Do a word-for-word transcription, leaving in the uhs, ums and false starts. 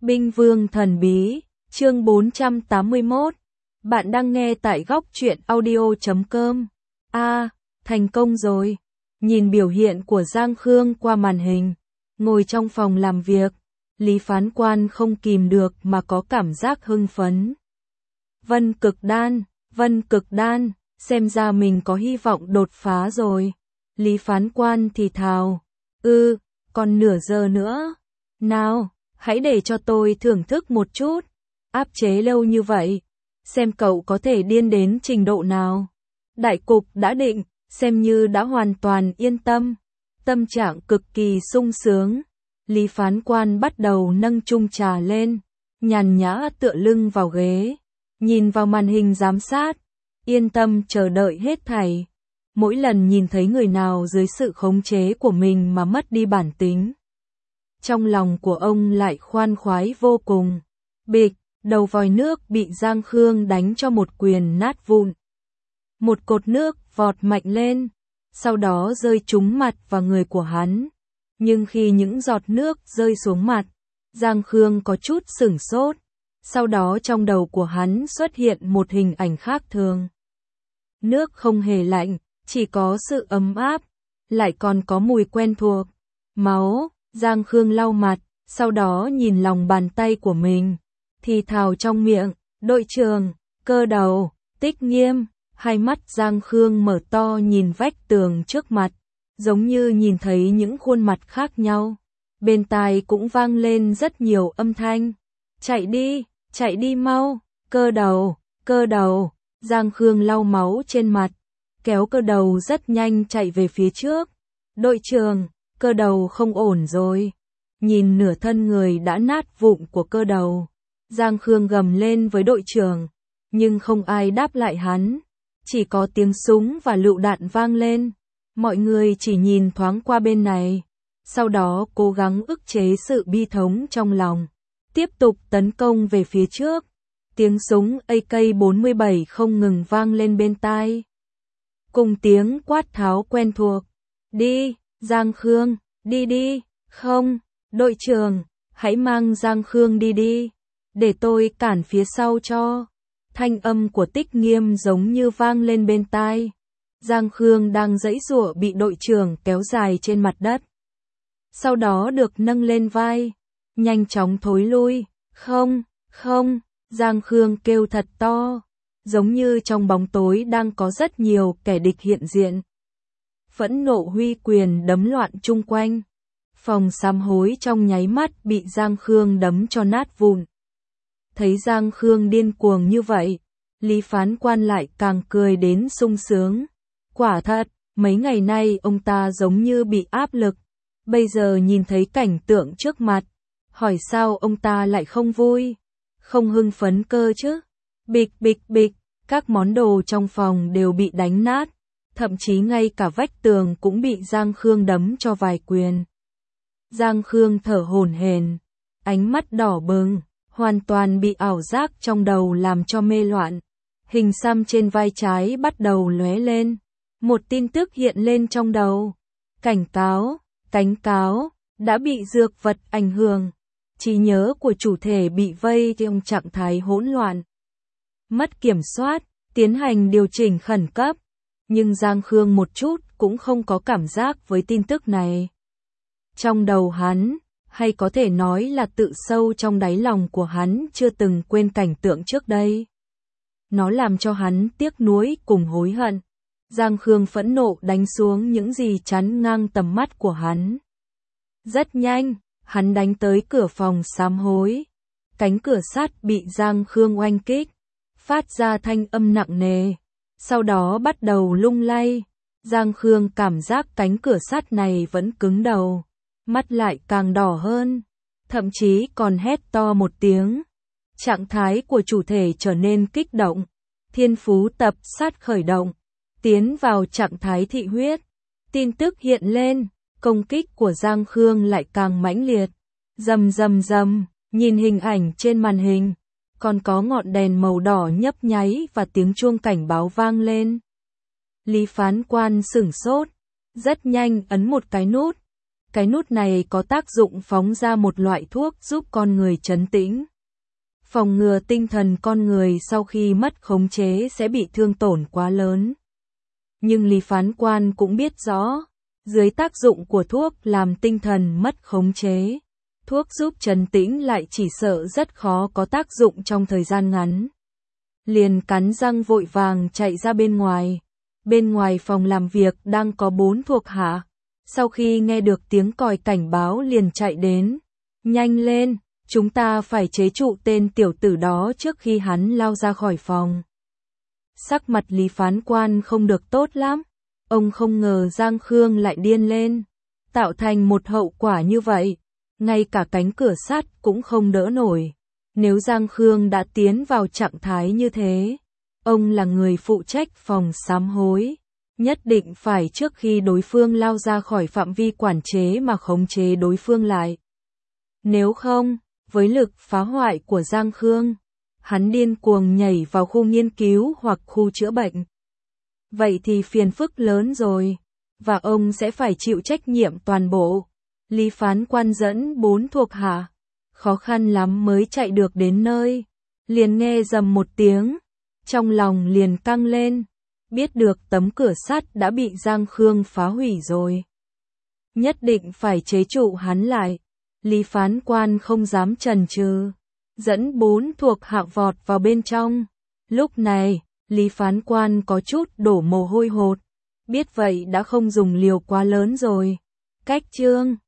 Binh Vương Thần Bí, chương bốn trăm tám mươi mốt. Bạn đang nghe tại góc truyện audio chấm com. A, à, thành công rồi. Nhìn biểu hiện của Giang Khương qua màn hình, ngồi trong phòng làm việc, Lý Phán Quan không kìm được mà có cảm giác hưng phấn. Vân Cực Đan, Vân Cực Đan, xem ra mình có hy vọng đột phá rồi. Lý Phán Quan thì thào, ư, còn nửa giờ nữa. Nào, hãy để cho tôi thưởng thức một chút. Áp chế lâu như vậy, xem cậu có thể điên đến trình độ nào. Đại cục đã định, xem như đã hoàn toàn yên tâm. Tâm trạng cực kỳ sung sướng. Lý Phán Quan bắt đầu nâng chung trà lên, nhàn nhã tựa lưng vào ghế, nhìn vào màn hình giám sát, yên tâm chờ đợi hết thảy. Mỗi lần nhìn thấy người nào dưới sự khống chế của mình mà mất đi bản tính, trong lòng của ông lại khoan khoái vô cùng. Bịch, đầu vòi nước bị Giang Khương đánh cho một quyền nát vụn. Một cột nước vọt mạnh lên, sau đó rơi trúng mặt và người của hắn. Nhưng khi những giọt nước rơi xuống mặt, Giang Khương có chút sửng sốt. Sau đó trong đầu của hắn xuất hiện một hình ảnh khác thường. Nước không hề lạnh, chỉ có sự ấm áp, lại còn có mùi quen thuộc. Máu. Giang Khương lau mặt, sau đó nhìn lòng bàn tay của mình, thì thào trong miệng, đội trưởng, Cơ Đầu, Tích Nghiêm. Hai mắt Giang Khương mở to nhìn vách tường trước mặt, giống như nhìn thấy những khuôn mặt khác nhau. Bên tai cũng vang lên rất nhiều âm thanh. Chạy đi, chạy đi mau, Cơ Đầu, Cơ Đầu. Giang Khương lau máu trên mặt, kéo Cơ Đầu rất nhanh chạy về phía trước. Đội trưởng, Cơ Đầu không ổn rồi. Nhìn nửa thân người đã nát vụn của Cơ Đầu, Giang Khương gầm lên với đội trưởng, nhưng không ai đáp lại hắn. Chỉ có tiếng súng và lựu đạn vang lên. Mọi người chỉ nhìn thoáng qua bên này, sau đó cố gắng ức chế sự bi thống trong lòng, tiếp tục tấn công về phía trước. Tiếng súng A K bốn mươi bảy không ngừng vang lên bên tai, cùng tiếng quát tháo quen thuộc. Đi, Giang Khương, đi đi. Không, đội trưởng, hãy mang Giang Khương đi đi, để tôi cản phía sau cho. Thanh âm của Tích Nghiêm giống như vang lên bên tai. Giang Khương đang giãy giụa bị đội trưởng kéo dài trên mặt đất, sau đó được nâng lên vai, nhanh chóng thối lui. Không, không, Giang Khương kêu thật to, giống như trong bóng tối đang có rất nhiều kẻ địch hiện diện. Phẫn nộ huy quyền đấm loạn chung quanh. Phòng sám hối trong nháy mắt bị Giang Khương đấm cho nát vụn. Thấy Giang Khương điên cuồng như vậy, Lý Phán Quan lại càng cười đến sung sướng. Quả thật, mấy ngày nay ông ta giống như bị áp lực. Bây giờ nhìn thấy cảnh tượng trước mặt, hỏi sao ông ta lại không vui, không hưng phấn cơ chứ. Bịch bịch bịch, các món đồ trong phòng đều bị đánh nát. Thậm chí ngay cả vách tường cũng bị Giang Khương đấm cho vài quyền. Giang Khương thở hổn hển, ánh mắt đỏ bừng, hoàn toàn bị ảo giác trong đầu làm cho mê loạn. Hình xăm trên vai trái bắt đầu lóe lên. Một tin tức hiện lên trong đầu. Cảnh cáo, cảnh cáo, đã bị dược vật ảnh hưởng. Trí nhớ của chủ thể bị vây trong trạng thái hỗn loạn, mất kiểm soát, tiến hành điều chỉnh khẩn cấp. Nhưng Giang Khương một chút cũng không có cảm giác với tin tức này. Trong đầu hắn, hay có thể nói là tự sâu trong đáy lòng của hắn chưa từng quên cảnh tượng trước đây. Nó làm cho hắn tiếc nuối cùng hối hận. Giang Khương phẫn nộ đánh xuống những gì chắn ngang tầm mắt của hắn. Rất nhanh, hắn đánh tới cửa phòng sám hối. Cánh cửa sắt bị Giang Khương oanh kích, phát ra thanh âm nặng nề. Sau đó bắt đầu lung lay. Giang Khương cảm giác cánh cửa sắt này vẫn cứng đầu, mắt lại càng đỏ hơn, thậm chí còn hét to một tiếng. Trạng thái của chủ thể trở nên kích động, thiên phú tập sát khởi động, tiến vào trạng thái thị huyết. Tin tức hiện lên, công kích của Giang Khương lại càng mãnh liệt. Rầm rầm rầm, nhìn hình ảnh trên màn hình, còn có ngọn đèn màu đỏ nhấp nháy và tiếng chuông cảnh báo vang lên. Lý Phán Quan sửng sốt, rất nhanh ấn một cái nút. Cái nút này có tác dụng phóng ra một loại thuốc giúp con người trấn tĩnh, phòng ngừa tinh thần con người sau khi mất khống chế sẽ bị thương tổn quá lớn. Nhưng Lý Phán Quan cũng biết rõ, dưới tác dụng của thuốc làm tinh thần mất khống chế, thuốc giúp trấn tĩnh lại chỉ sợ rất khó có tác dụng trong thời gian ngắn. Liền cắn răng vội vàng chạy ra bên ngoài. Bên ngoài phòng làm việc đang có bốn thuộc hạ. Sau khi nghe được tiếng còi cảnh báo liền chạy đến. Nhanh lên, chúng ta phải chế trụ tên tiểu tử đó trước khi hắn lao ra khỏi phòng. Sắc mặt Lý Phán Quan không được tốt lắm. Ông không ngờ Giang Khương lại điên lên, tạo thành một hậu quả như vậy. Ngay cả cánh cửa sắt cũng không đỡ nổi. Nếu Giang Khương đã tiến vào trạng thái như thế, ông là người phụ trách phòng sám hối, nhất định phải trước khi đối phương lao ra khỏi phạm vi quản chế mà khống chế đối phương lại. Nếu không, với lực phá hoại của Giang Khương, hắn điên cuồng nhảy vào khu nghiên cứu hoặc khu chữa bệnh. Vậy thì phiền phức lớn rồi, và ông sẽ phải chịu trách nhiệm toàn bộ. Lý Phán Quan dẫn bốn thuộc hạ, khó khăn lắm mới chạy được đến nơi, liền nghe rầm một tiếng, trong lòng liền căng lên, biết được tấm cửa sắt đã bị Giang Khương phá hủy rồi. Nhất định phải chế trụ hắn lại, Lý Phán Quan không dám chần chừ, dẫn bốn thuộc hạ vọt vào bên trong. Lúc này, Lý Phán Quan có chút đổ mồ hôi hột, biết vậy đã không dùng liều quá lớn rồi. Cách chương